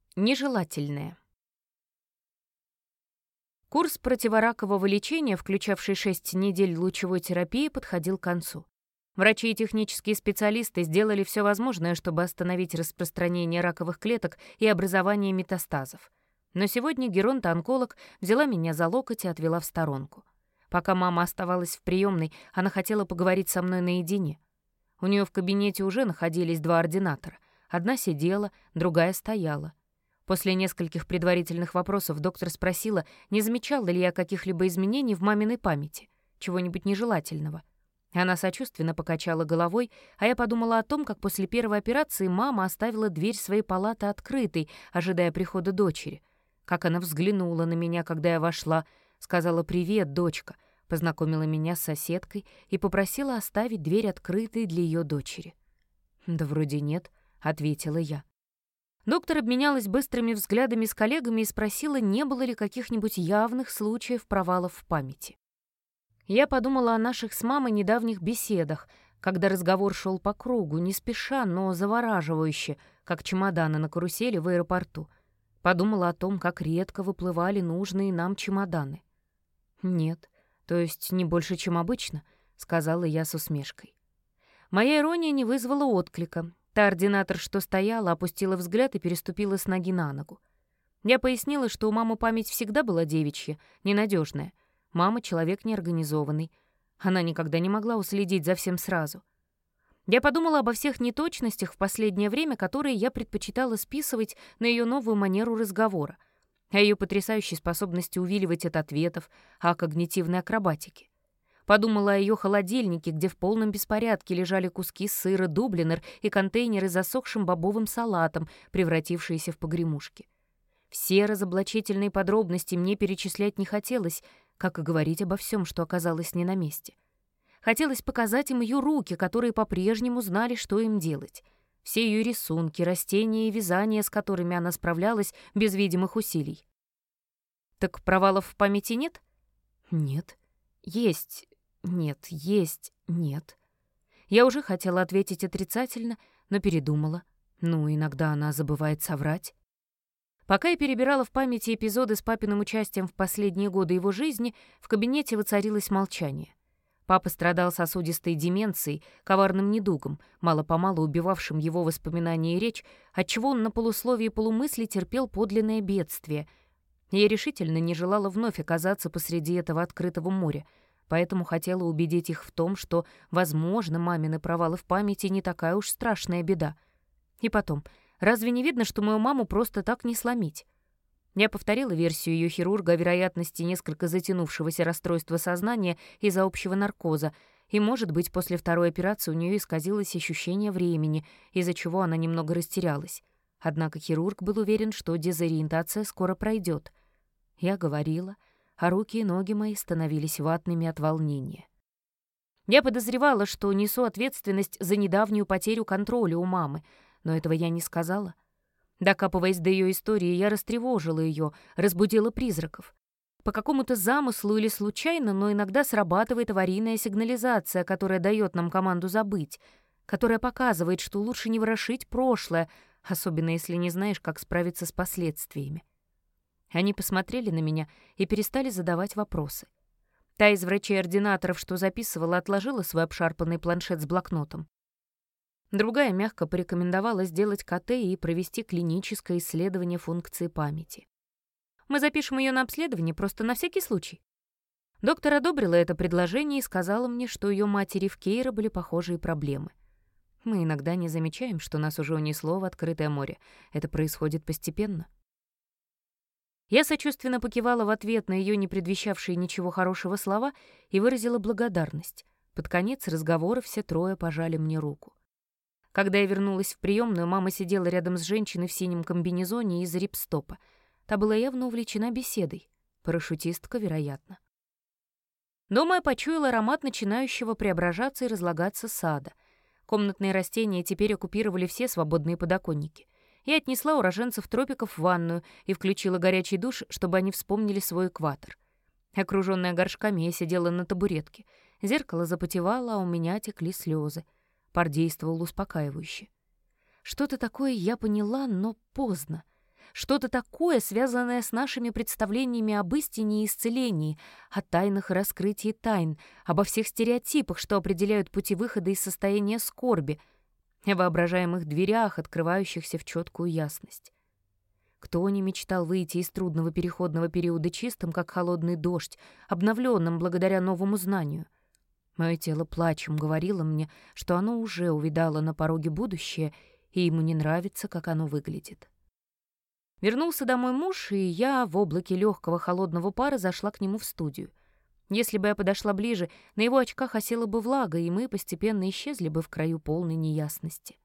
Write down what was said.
Нежелательное. Курс противоракового лечения, включавший 6 недель лучевой терапии, подходил к концу. Врачи и технические специалисты сделали все возможное, чтобы остановить распространение раковых клеток и образование метастазов. Но сегодня геронтоонколог взяла меня за локоть и отвела в сторонку. Пока мама оставалась в приемной, она хотела поговорить со мной наедине. У нее в кабинете уже находились 2 ординатора. Одна сидела, другая стояла. После нескольких предварительных вопросов доктор спросила, не замечала ли я каких-либо изменений в маминой памяти, чего-нибудь нежелательного. Она сочувственно покачала головой, а я подумала о том, как после первой операции мама оставила дверь своей палаты открытой, ожидая прихода дочери. Как она взглянула на меня, когда я вошла, сказала «Привет, дочка», познакомила меня с соседкой и попросила оставить дверь открытой для ее дочери. «Да вроде нет», — ответила я. Доктор обменялась быстрыми взглядами с коллегами и спросила, не было ли каких-нибудь явных случаев провалов в памяти. Я подумала о наших с мамой недавних беседах, когда разговор шел по кругу, не спеша, но завораживающе, как чемоданы на карусели в аэропорту. Подумала о том, как редко выплывали нужные нам чемоданы. «Нет, то есть не больше, чем обычно», — сказала я с усмешкой. Моя ирония не вызвала отклика. Та ординатор, что стояла, опустила взгляд и переступила с ноги на ногу. Я пояснила, что у мамы память всегда была девичья, ненадежная. Мама — человек неорганизованный. Она никогда не могла уследить за всем сразу. Я подумала обо всех неточностях в последнее время, которые я предпочитала списывать на ее новую манеру разговора, о ее потрясающей способности увиливать от ответов, о когнитивной акробатике. Подумала о ее холодильнике, где в полном беспорядке лежали куски сыра дублинер и контейнеры с засохшим бобовым салатом, превратившиеся в погремушки. Все разоблачительные подробности мне перечислять не хотелось, как и говорить обо всем, что оказалось не на месте. Хотелось показать им ее руки, которые по-прежнему знали, что им делать. Все ее рисунки, растения и вязания, с которыми она справлялась без видимых усилий. «Так провалов в памяти нет?» «Нет». «Есть». «Нет». «Есть». «Нет». Я уже хотела ответить отрицательно, но передумала. Иногда она забывает соврать. Пока я перебирала в памяти эпизоды с папиным участием в последние годы его жизни, в кабинете воцарилось молчание. Папа страдал сосудистой деменцией, коварным недугом, мало-помалу убивавшим его воспоминания и речь, отчего он на полусловии и полумысли терпел подлинное бедствие. Я решительно не желала вновь оказаться посреди этого открытого моря, поэтому хотела убедить их в том, что, возможно, мамины провалы в памяти не такая уж страшная беда. И потом, разве не видно, что мою маму просто так не сломить? Я повторила версию ее хирурга о вероятности несколько затянувшегося расстройства сознания из-за общего наркоза, и, может быть, после второй операции у нее исказилось ощущение времени, из-за чего она немного растерялась. Однако хирург был уверен, что дезориентация скоро пройдет. Я говорила, а руки и ноги мои становились ватными от волнения. Я подозревала, что несу ответственность за недавнюю потерю контроля у мамы, но этого я не сказала. Докапываясь до ее истории, я растревожила ее, разбудила призраков. По какому-то замыслу или случайно, но иногда срабатывает аварийная сигнализация, которая дает нам команду забыть, которая показывает, что лучше не ворошить прошлое, особенно если не знаешь, как справиться с последствиями. Они посмотрели на меня и перестали задавать вопросы. Та из врачей-ординаторов, что записывала, отложила свой обшарпанный планшет с блокнотом. Другая мягко порекомендовала сделать КТ и провести клиническое исследование функции памяти. Мы запишем ее на обследование просто на всякий случай. Доктор одобрила это предложение и сказала мне, что у ее матери в Кейро были похожие проблемы. Мы иногда не замечаем, что нас уже унесло в открытое море. Это происходит постепенно. Я сочувственно покивала в ответ на ее не предвещавшие ничего хорошего слова и выразила благодарность. Под конец разговора все трое пожали мне руку. Когда я вернулась в приемную, мама сидела рядом с женщиной в синем комбинезоне из рипстопа. Та была явно увлечена беседой. Парашютистка, вероятно. Дома я почуяла аромат начинающего преображаться и разлагаться сада. Комнатные растения теперь оккупировали все свободные подоконники. Я отнесла уроженцев тропиков в ванную и включила горячий душ, чтобы они вспомнили свой экватор. Окружённая горшками, я сидела на табуретке. Зеркало запотевало, а у меня текли слезы. Пар действовал успокаивающе. Что-то такое я поняла, но поздно. что-то такое, связанное с нашими представлениями об истине и исцелении, о тайнах и раскрытии тайн, обо всех стереотипах, что определяют пути выхода из состояния скорби, о воображаемых дверях, открывающихся в четкую ясность. Кто не мечтал выйти из трудного переходного периода чистым, как холодный дождь, обновленным благодаря новому знанию? Мое тело плачем говорило мне, что оно уже увидало на пороге будущее, и ему не нравится, как оно выглядит. Вернулся домой муж, и я в облаке легкого холодного пара зашла к нему в студию. Если бы я подошла ближе, на его очках осела бы влага, и мы постепенно исчезли бы в краю полной неясности.